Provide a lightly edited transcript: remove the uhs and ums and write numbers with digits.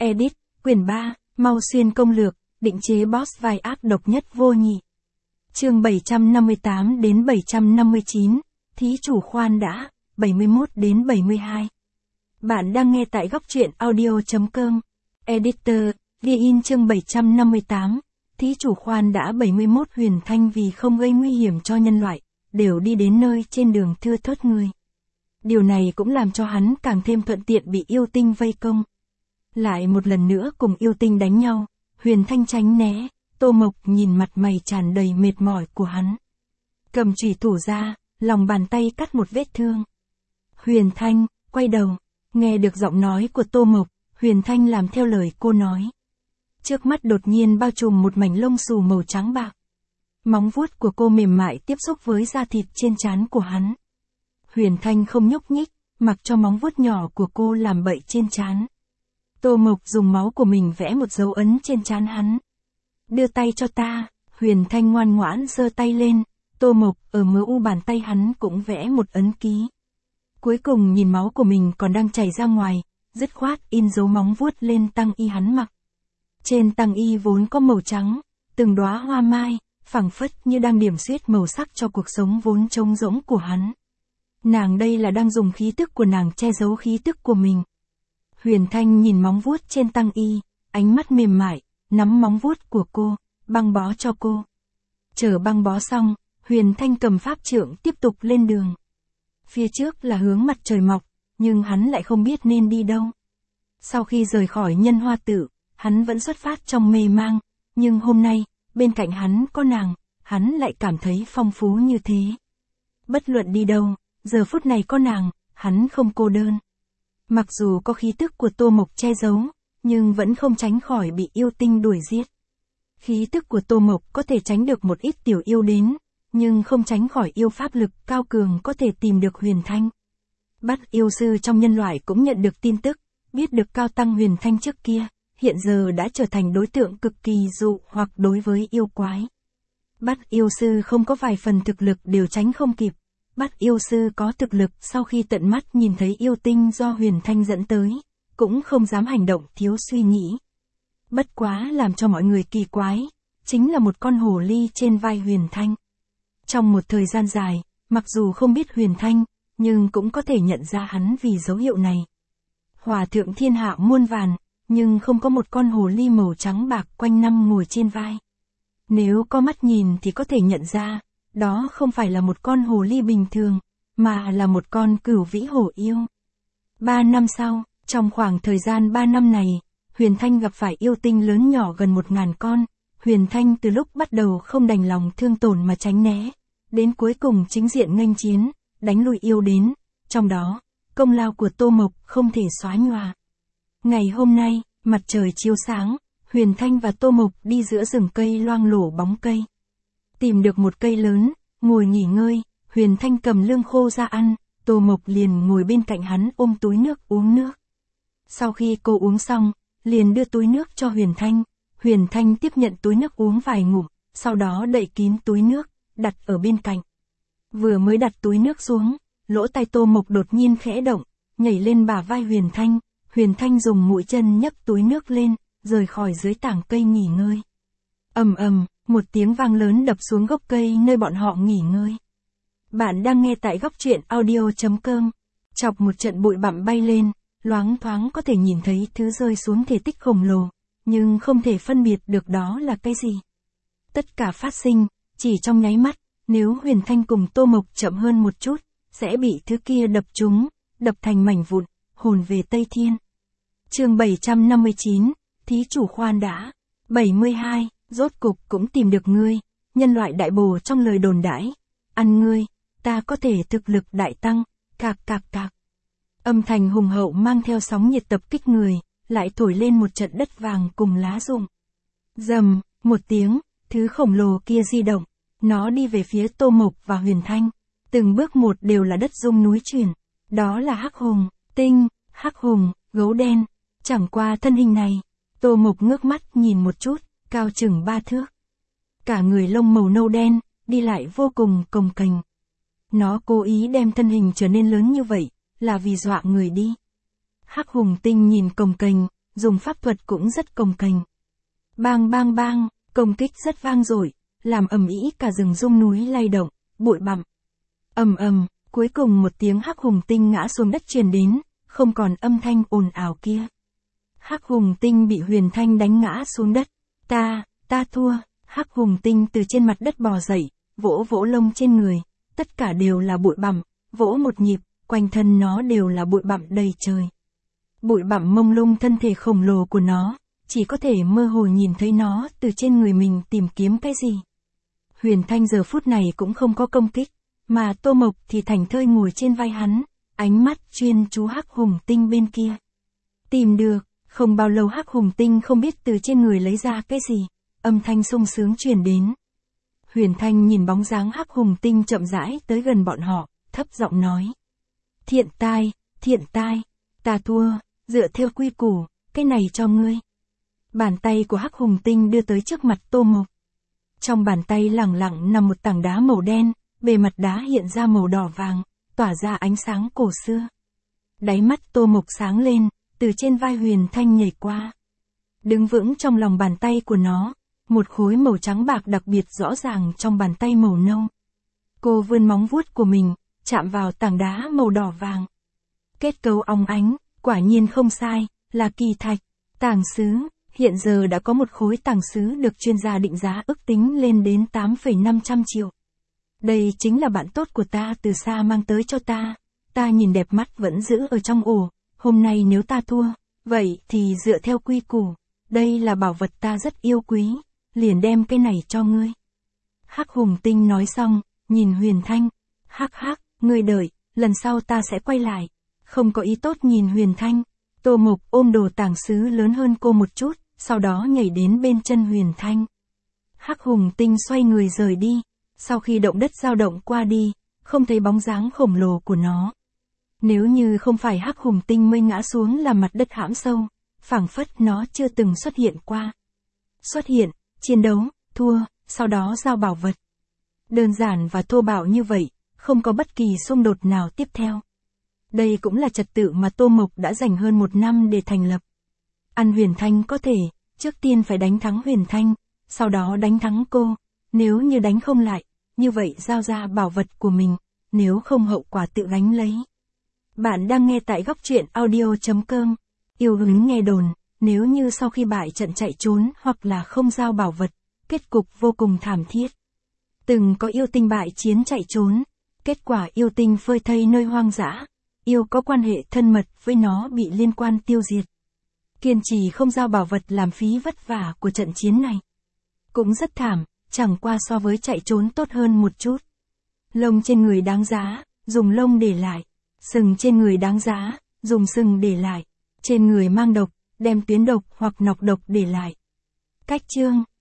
Edit, quyển 3, Mau Xuyên công lược, định chế boss vai ác độc nhất vô nhị. Chương 758 đến 759, thí chủ khoan đã, 71 đến 72. Bạn đang nghe tại góc truyện audio.com. Editor, ghi in chương 758, thí chủ khoan đã 71. Huyền Thanh vì không gây nguy hiểm cho nhân loại, đều đi đến nơi trên đường thưa thớt người. Điều này cũng làm cho hắn càng thêm thuận tiện bị yêu tinh vây công. Lại một lần nữa cùng yêu tinh đánh nhau, Huyền Thanh tránh né, Tô Mộc nhìn mặt mày tràn đầy mệt mỏi của hắn. Cầm chủy thủ ra, lòng bàn tay cắt một vết thương. Huyền Thanh, quay đầu, nghe được giọng nói của Tô Mộc, Huyền Thanh làm theo lời cô nói. Trước mắt đột nhiên bao trùm một mảnh lông xù màu trắng bạc. Móng vuốt của cô mềm mại tiếp xúc với da thịt trên trán của hắn. Huyền Thanh không nhúc nhích, mặc cho móng vuốt nhỏ của cô làm bậy trên trán. Tô Mộc dùng máu của mình vẽ một dấu ấn trên trán hắn. Đưa tay cho ta, Huyền Thanh ngoan ngoãn giơ tay lên, Tô Mộc ở mu bàn tay hắn cũng vẽ một ấn ký. Cuối cùng nhìn máu của mình còn đang chảy ra ngoài, dứt khoát in dấu móng vuốt lên tăng y hắn mặc. Trên tăng y vốn có màu trắng, từng đóa hoa mai, phảng phất như đang điểm xuyết màu sắc cho cuộc sống vốn trống rỗng của hắn. Nàng đây là đang dùng khí tức của nàng che giấu khí tức của mình. Huyền Thanh nhìn móng vuốt trên tăng y, ánh mắt mềm mại, nắm móng vuốt của cô, băng bó cho cô. Chờ băng bó xong, Huyền Thanh cầm pháp trượng tiếp tục lên đường. Phía trước là hướng mặt trời mọc, nhưng hắn lại không biết nên đi đâu. Sau khi rời khỏi Nhân Hoa Tự, hắn vẫn xuất phát trong mê mang, nhưng hôm nay, bên cạnh hắn có nàng, hắn lại cảm thấy phong phú như thế. Bất luận đi đâu, giờ phút này có nàng, hắn không cô đơn. Mặc dù có khí tức của Tô Mộc che giấu, nhưng vẫn không tránh khỏi bị yêu tinh đuổi giết. Khí tức của Tô Mộc có thể tránh được một ít tiểu yêu đến, nhưng không tránh khỏi yêu pháp lực cao cường có thể tìm được Huyền Thanh. Bát yêu sư trong nhân loại cũng nhận được tin tức, biết được cao tăng Huyền Thanh trước kia, hiện giờ đã trở thành đối tượng cực kỳ dụ hoặc đối với yêu quái. Bát yêu sư không có vài phần thực lực đều tránh không kịp. Bát yêu sư có thực lực sau khi tận mắt nhìn thấy yêu tinh do Huyền Thanh dẫn tới, cũng không dám hành động thiếu suy nghĩ. Bất quá làm cho mọi người kỳ quái, chính là một con hồ ly trên vai Huyền Thanh. Trong một thời gian dài, mặc dù không biết Huyền Thanh, nhưng cũng có thể nhận ra hắn vì dấu hiệu này. Hòa thượng thiên hạ muôn vàn, nhưng không có một con hồ ly màu trắng bạc quanh năm ngồi trên vai. Nếu có mắt nhìn thì có thể nhận ra, đó không phải là một con hồ ly bình thường, mà là một con cửu vĩ hổ yêu. 3 năm sau, trong khoảng thời gian 3 năm này, Huyền Thanh gặp phải yêu tinh lớn nhỏ gần 1000 con. Huyền Thanh từ lúc bắt đầu không đành lòng thương tổn mà tránh né, đến cuối cùng chính diện nghênh chiến, đánh lui yêu đến, trong đó, công lao của Tô Mộc không thể xóa nhòa. Ngày hôm nay, mặt trời chiếu sáng, Huyền Thanh và Tô Mộc đi giữa rừng cây loang lổ bóng cây. Tìm được một cây lớn, ngồi nghỉ ngơi, Huyền Thanh cầm lương khô ra ăn, Tô Mộc liền ngồi bên cạnh hắn ôm túi nước uống nước. Sau khi cô uống xong, liền đưa túi nước cho Huyền Thanh. Huyền Thanh tiếp nhận túi nước uống vài ngụm, sau đó đậy kín túi nước, đặt ở bên cạnh. Vừa mới đặt túi nước xuống, lỗ tai Tô Mộc đột nhiên khẽ động, nhảy lên bả vai Huyền Thanh. Huyền Thanh dùng mũi chân nhấc túi nước lên, rời khỏi dưới tảng cây nghỉ ngơi. Ầm ầm, một tiếng vang lớn đập xuống gốc cây nơi bọn họ nghỉ ngơi. Bạn đang nghe tại góc truyện audio.com. Chọc một trận bụi bặm bay lên, loáng thoáng có thể nhìn thấy thứ rơi xuống thể tích khổng lồ, nhưng không thể phân biệt được đó là cái gì. Tất cả phát sinh, chỉ trong nháy mắt, nếu Huyền Thanh cùng Tô Mộc chậm hơn một chút, sẽ bị thứ kia đập trúng, đập thành mảnh vụn, hồn về Tây Thiên. Chương 759, thí chủ khoan đã. 72, rốt cục cũng tìm được ngươi, nhân loại đại bồ trong lời đồn đãi. Ăn ngươi, ta có thể thực lực đại tăng, cạc cạc cạc. Âm thanh hùng hậu mang theo sóng nhiệt tập kích người, lại thổi lên một trận đất vàng cùng lá rụng. Rầm, một tiếng, thứ khổng lồ kia di động, nó đi về phía Tô Mộc và Huyền Thanh. Từng bước một đều là đất rung núi chuyển. Đó là hắc hùng, tinh, hắc hùng, gấu đen. Chẳng qua thân hình này, Tô Mộc ngước mắt nhìn một chút, cao chừng 3 thước. Cả người lông màu nâu đen, đi lại vô cùng cồng kềnh. Nó cố ý đem thân hình trở nên lớn như vậy, là vì dọa người đi. Hắc hùng tinh nhìn cồng kềnh, dùng pháp thuật cũng rất cồng kềnh. Bang bang bang, công kích rất vang dội, làm ầm ĩ cả rừng rung núi lay động, bụi bặm. Ầm ầm, cuối cùng một tiếng Hắc Hùng Tinh ngã xuống đất truyền đến, không còn âm thanh ồn ào kia. Hắc Hùng Tinh bị Huyền Thanh đánh ngã xuống đất. Ta thua. Hắc Hùng Tinh từ trên mặt đất bò dậy, vỗ vỗ lông trên người, tất cả đều là bụi bặm, vỗ một nhịp, quanh thân nó đều là bụi bặm đầy trời. Bụi bặm mông lung thân thể khổng lồ của nó, chỉ có thể mơ hồ nhìn thấy nó từ trên người mình tìm kiếm cái gì. Huyền Thanh giờ phút này cũng không có công kích, mà Tô Mộc thì thảnh thơi ngồi trên vai hắn, ánh mắt chuyên chú Hắc Hùng Tinh bên kia. Tìm được, không bao lâu Hắc Hùng Tinh không biết từ trên người lấy ra cái gì, âm thanh sung sướng truyền đến. Huyền Thanh nhìn bóng dáng Hắc Hùng Tinh chậm rãi tới gần bọn họ, thấp giọng nói. Thiện tai, ta thua, dựa theo quy củ, cái này cho ngươi. Bàn tay của Hắc Hùng Tinh đưa tới trước mặt Tô Mộc. Trong bàn tay lẳng lặng nằm một tảng đá màu đen, bề mặt đá hiện ra màu đỏ vàng, tỏa ra ánh sáng cổ xưa. Đáy mắt Tô Mộc sáng lên, từ trên vai Huyền Thanh nhảy qua. Đứng vững trong lòng bàn tay của nó, một khối màu trắng bạc đặc biệt rõ ràng trong bàn tay màu nâu. Cô vươn móng vuốt của mình, chạm vào tảng đá màu đỏ vàng. Kết cấu óng ánh, quả nhiên không sai, là kỳ thạch, tảng sứ. Hiện giờ đã có một khối tảng sứ được chuyên gia định giá ước tính lên đến 8,500 triệu. Đây chính là bạn tốt của ta từ xa mang tới cho ta. Ta nhìn đẹp mắt vẫn giữ ở trong ổ. Hôm nay nếu ta thua, vậy thì dựa theo quy củ. Đây là bảo vật ta rất yêu quý, liền đem cái này cho ngươi. Hắc Hùng Tinh nói xong, nhìn Huyền Thanh. Hắc, ngươi đợi, lần sau ta sẽ quay lại. Không có ý tốt nhìn Huyền Thanh. Tô Mộc ôm đồ tảng sứ lớn hơn cô một chút, sau đó nhảy đến bên chân Huyền Thanh. Hắc Hùng Tinh xoay người rời đi, sau khi động đất dao động qua đi, không thấy bóng dáng khổng lồ của nó. Nếu như không phải Hắc Hùng Tinh mới ngã xuống là mặt đất hãm sâu, phảng phất nó chưa từng xuất hiện qua. Xuất hiện, chiến đấu, thua, sau đó giao bảo vật. Đơn giản và thô bạo như vậy, không có bất kỳ xung đột nào tiếp theo. Đây cũng là trật tự mà Tô Mộc đã dành hơn 1 năm để thành lập. Ăn Huyền Thanh có thể, trước tiên phải đánh thắng Huyền Thanh, sau đó đánh thắng cô. Nếu như đánh không lại, như vậy giao ra bảo vật của mình, nếu không hậu quả tự gánh lấy. Bạn đang nghe tại Góc Truyện Audio.com. Yêu hứng nghe đồn, nếu như sau khi bại trận chạy trốn hoặc là không giao bảo vật, kết cục vô cùng thảm thiết. Từng có yêu tinh bại chiến chạy trốn, kết quả yêu tinh phơi thây nơi hoang dã. Yêu có quan hệ thân mật với nó bị liên quan tiêu diệt. Kiên trì không giao bảo vật làm phí vất vả của trận chiến này. Cũng rất thảm, chẳng qua so với chạy trốn tốt hơn một chút. Lông trên người đáng giá, dùng lông để lại. Sừng trên người đáng giá, dùng sừng để lại. Trên người mang độc, đem tuyến độc hoặc nọc độc để lại. Cách chương